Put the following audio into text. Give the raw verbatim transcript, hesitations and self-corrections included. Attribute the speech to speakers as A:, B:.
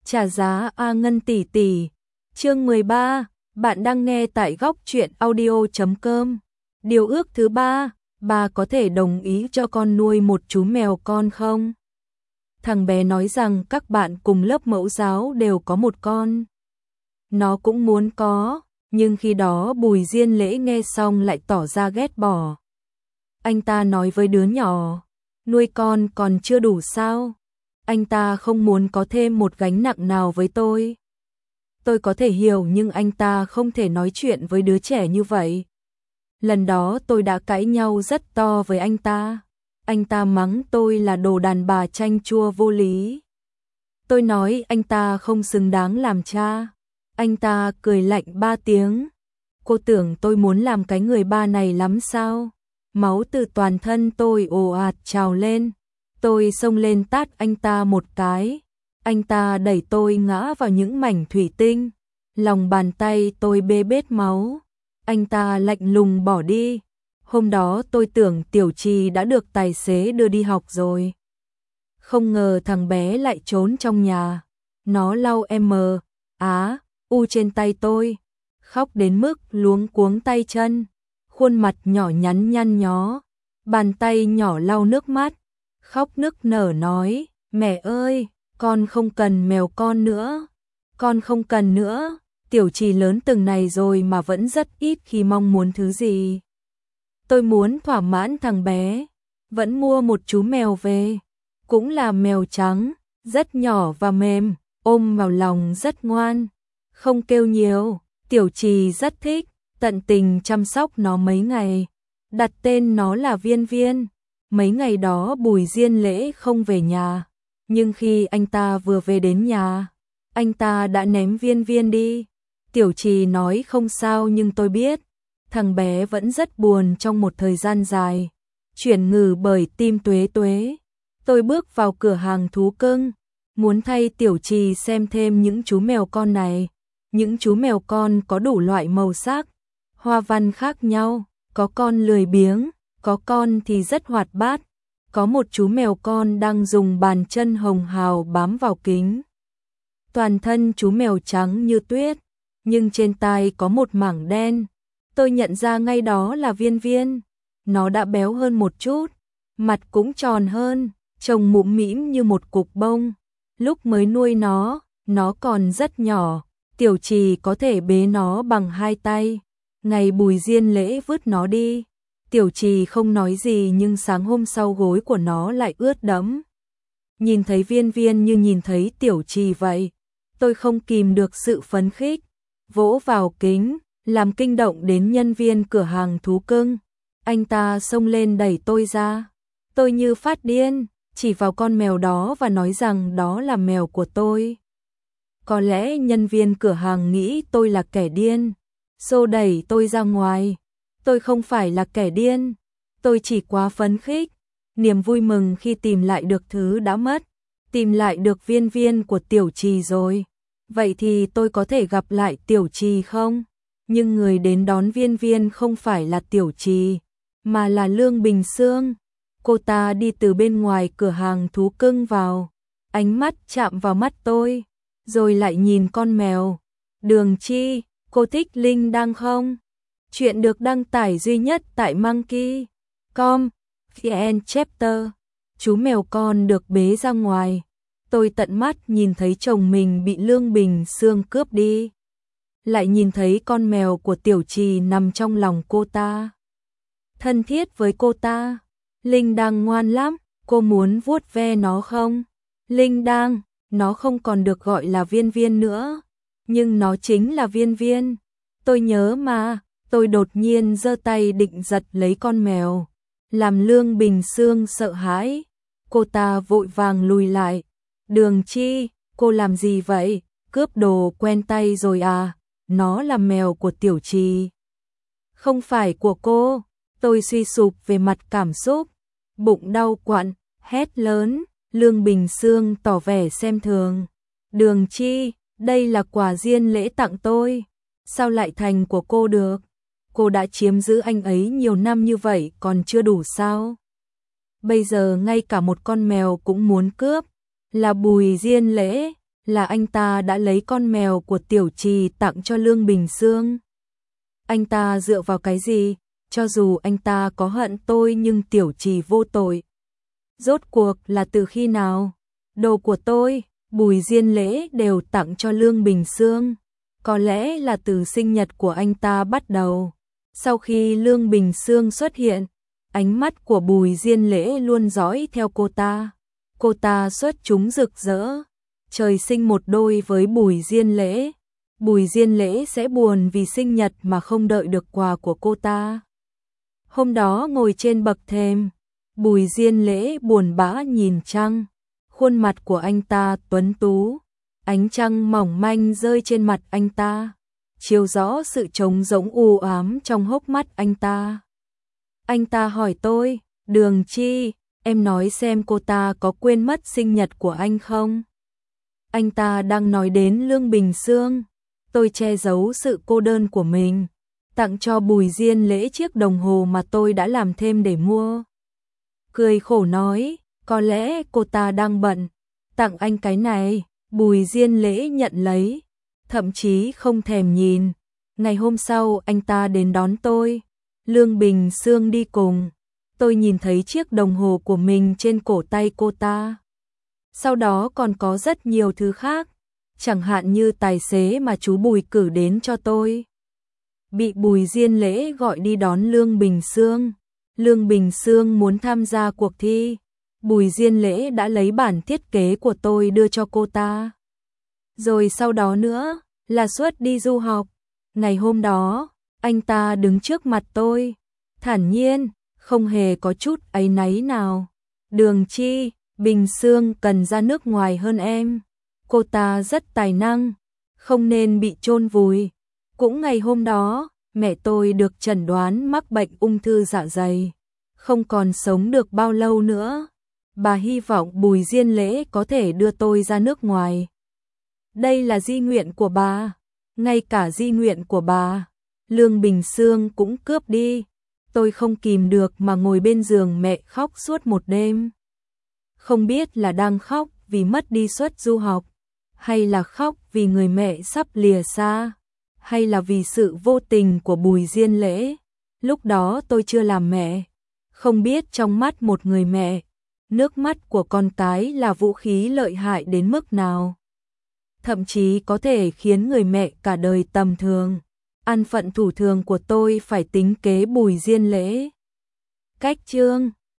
A: Trả giá A Ngân tỷ tỷ. Chương mười ba, bạn đang nghe tại góc truyện audio chấm com. Điều ước thứ ba, bà có thể đồng ý cho con nuôi một chú mèo con không? Thằng bé nói rằng các bạn cùng lớp mẫu giáo đều có một con. Nó cũng muốn có, nhưng khi đó Bùi Diên Lễ nghe xong lại tỏ ra ghét bỏ. Anh ta nói với đứa nhỏ, nuôi con còn chưa đủ sao? Anh ta không muốn có thêm một gánh nặng nào với tôi. Tôi có thể hiểu nhưng anh ta không thể nói chuyện với đứa trẻ như vậy. Lần đó tôi đã cãi nhau rất to với anh ta. Anh ta mắng tôi là đồ đàn bà chanh chua vô lý. Tôi nói anh ta không xứng đáng làm cha. Anh ta cười lạnh ba tiếng. Cô tưởng tôi muốn làm cái người ba này lắm sao? Máu từ toàn thân tôi ồ ạt trào lên. Tôi xông lên tát anh ta một cái. Anh ta đẩy tôi ngã vào những mảnh thủy tinh. Lòng bàn tay tôi bê bết máu. Anh ta lạnh lùng bỏ đi. Hôm đó tôi tưởng Tiểu Trì đã được tài xế đưa đi học rồi. Không ngờ thằng bé lại trốn trong nhà. Nó lau M, Á, U trên tay tôi. Khóc đến mức luống cuống tay chân. Khuôn mặt nhỏ nhắn nhăn nhó. Bàn tay nhỏ lau nước mắt. Khóc nức nở nói, mẹ ơi, con không cần mèo con nữa. Con không cần nữa. Tiểu Trì lớn từng này rồi mà vẫn rất ít khi mong muốn thứ gì. Tôi muốn thỏa mãn thằng bé. Vẫn mua một chú mèo về. Cũng là mèo trắng, rất nhỏ và mềm, ôm vào lòng rất ngoan. Không kêu nhiều, Tiểu Trì rất thích, tận tình chăm sóc nó mấy ngày. Đặt tên nó là Viên Viên. Mấy ngày đó Bùi Diên Lễ không về nhà. Nhưng khi anh ta vừa về đến nhà, anh ta đã ném Viên Viên đi. Tiểu Trì nói không sao nhưng tôi biết. Thằng bé vẫn rất buồn trong một thời gian dài. Chuyển ngừ bởi tim Tuế Tuế. Tôi bước vào cửa hàng thú cưng. Muốn thay Tiểu Trì xem thêm những chú mèo con này. Những chú mèo con có đủ loại màu sắc, hoa văn khác nhau. Có con lười biếng, có con thì rất hoạt bát. Có một chú mèo con đang dùng bàn chân hồng hào bám vào kính. Toàn thân chú mèo trắng như tuyết, nhưng trên tai có một mảng đen. Tôi nhận ra ngay đó là Viên Viên. Nó đã béo hơn một chút, mặt cũng tròn hơn, trông mũm mĩm như một cục bông. Lúc mới nuôi nó, nó còn rất nhỏ, Tiểu Trì có thể bế nó bằng hai tay. Ngày Bùi Diên Lễ vứt nó đi, Tiểu Trì không nói gì nhưng sáng hôm sau gối của nó lại ướt đẫm. Nhìn thấy Viên Viên như nhìn thấy Tiểu Trì vậy, tôi không kìm được sự phấn khích, vỗ vào kính, làm kinh động đến nhân viên cửa hàng thú cưng. Anh ta xông lên đẩy tôi ra. Tôi như phát điên, chỉ vào con mèo đó và nói rằng đó là mèo của tôi. Có lẽ nhân viên cửa hàng nghĩ tôi là kẻ điên, xô đẩy tôi ra ngoài. Tôi không phải là kẻ điên, tôi chỉ quá phấn khích. Niềm vui mừng khi tìm lại được thứ đã mất, tìm lại được Viên Viên của Tiểu Trì rồi. Vậy thì tôi có thể gặp lại Tiểu Trì không? Nhưng người đến đón Viên Viên không phải là Tiểu Trì, mà là Lương Bình Sương. Cô ta đi từ bên ngoài cửa hàng thú cưng vào, ánh mắt chạm vào mắt tôi, rồi lại nhìn con mèo. Đường Chi, cô thích Linh Đăng không? Chuyện được đăng tải duy nhất tại monkey chấm com, vn chapter. Chú mèo con được bế ra ngoài. Tôi tận mắt nhìn thấy chồng mình bị Lương Bình Sương cướp đi. Lại nhìn thấy con mèo của Tiểu Trì nằm trong lòng cô ta. Thân thiết với cô ta. Linh Đăng ngoan lắm, cô muốn vuốt ve nó không? Linh Đăng, nó không còn được gọi là Viên Viên nữa, nhưng nó chính là Viên Viên. Tôi nhớ mà. Tôi đột nhiên giơ tay định giật lấy con mèo, làm Lương Bình Sương sợ hãi. Cô ta vội vàng lùi lại. Đường Chi, cô làm gì vậy? Cướp đồ quen tay rồi à? Nó là mèo của Tiểu Trì, không phải của cô. Tôi suy sụp về mặt cảm xúc, bụng đau quặn, hét lớn. Lương Bình Sương tỏ vẻ xem thường. Đường Chi, đây là quà Diên Lễ tặng tôi, sao lại thành của cô được? Cô đã chiếm giữ anh ấy nhiều năm như vậy còn chưa đủ sao? Bây giờ ngay cả một con mèo cũng muốn cướp, là Bùi Diên Lễ. là anh ta đã lấy con mèo của Tiểu Trì tặng cho Lương Bình Sương. Anh ta dựa vào cái gì? Cho dù anh ta có hận tôi nhưng Tiểu Trì vô tội. Rốt cuộc là từ khi nào? Đồ của tôi, Bùi Diên Lễ đều tặng cho Lương Bình Sương. Có lẽ là từ sinh nhật của anh ta bắt đầu. Sau khi Lương Bình Sương xuất hiện, ánh mắt của Bùi Diên Lễ luôn dõi theo cô ta. Cô ta xuất chúng rực rỡ, trời sinh một đôi với Bùi Diên Lễ. Bùi Diên Lễ sẽ buồn vì sinh nhật mà không đợi được quà của cô ta. Hôm đó ngồi trên bậc thềm, Bùi Diên Lễ buồn bã nhìn trăng. Khuôn mặt của anh ta tuấn tú, ánh trăng mỏng manh rơi trên mặt anh ta, chiếu rõ sự trống rỗng u ám trong hốc mắt anh ta. Anh ta hỏi tôi, Đường Chi, em nói xem cô ta có quên mất sinh nhật của anh không? Anh ta đang nói đến Lương Bình Sương. Tôi che giấu sự cô đơn của mình, tặng cho Bùi Diên Lễ chiếc đồng hồ mà tôi đã làm thêm để mua. Cười khổ nói, có lẽ cô ta đang bận, tặng anh cái này. Bùi Diên Lễ nhận lấy, thậm chí không thèm nhìn. Ngày hôm sau anh ta đến đón tôi, Lương Bình Sương đi cùng. Tôi nhìn thấy chiếc đồng hồ của mình trên cổ tay cô ta. Sau đó còn có rất nhiều thứ khác, chẳng hạn như tài xế mà chú Bùi cử đến cho tôi. Bị Bùi Diên Lễ gọi đi đón Lương Bình Sương. Lương Bình Sương muốn tham gia cuộc thi. Bùi Diên Lễ đã lấy bản thiết kế của tôi đưa cho cô ta. Rồi sau đó nữa là suất đi du học. Ngày hôm đó, anh ta đứng trước mặt tôi, thản nhiên, không hề có chút áy náy nào. Đường Chi, Bình Sương cần ra nước ngoài hơn em. Cô ta rất tài năng, không nên bị chôn vùi. Cũng ngày hôm đó, mẹ tôi được chẩn đoán mắc bệnh ung thư dạ dày, không còn sống được bao lâu nữa. Bà hy vọng Bùi Diên Lễ có thể đưa tôi ra nước ngoài. Đây là di nguyện của bà, ngay cả di nguyện của bà, Lương Bình Sương cũng cướp đi. Tôi không kìm được mà ngồi bên giường mẹ khóc suốt một đêm. Không biết là đang khóc vì mất đi suất du học, hay là khóc vì người mẹ sắp lìa xa, hay là vì sự vô tình của Bùi Diên Lễ. Lúc đó tôi chưa làm mẹ, không biết trong mắt một người mẹ, nước mắt của con cái là vũ khí lợi hại đến mức nào. Thậm chí có thể khiến người mẹ cả đời tầm thường. An phận thủ thường của tôi phải tính kế Bùi Diên Lễ. Cách chương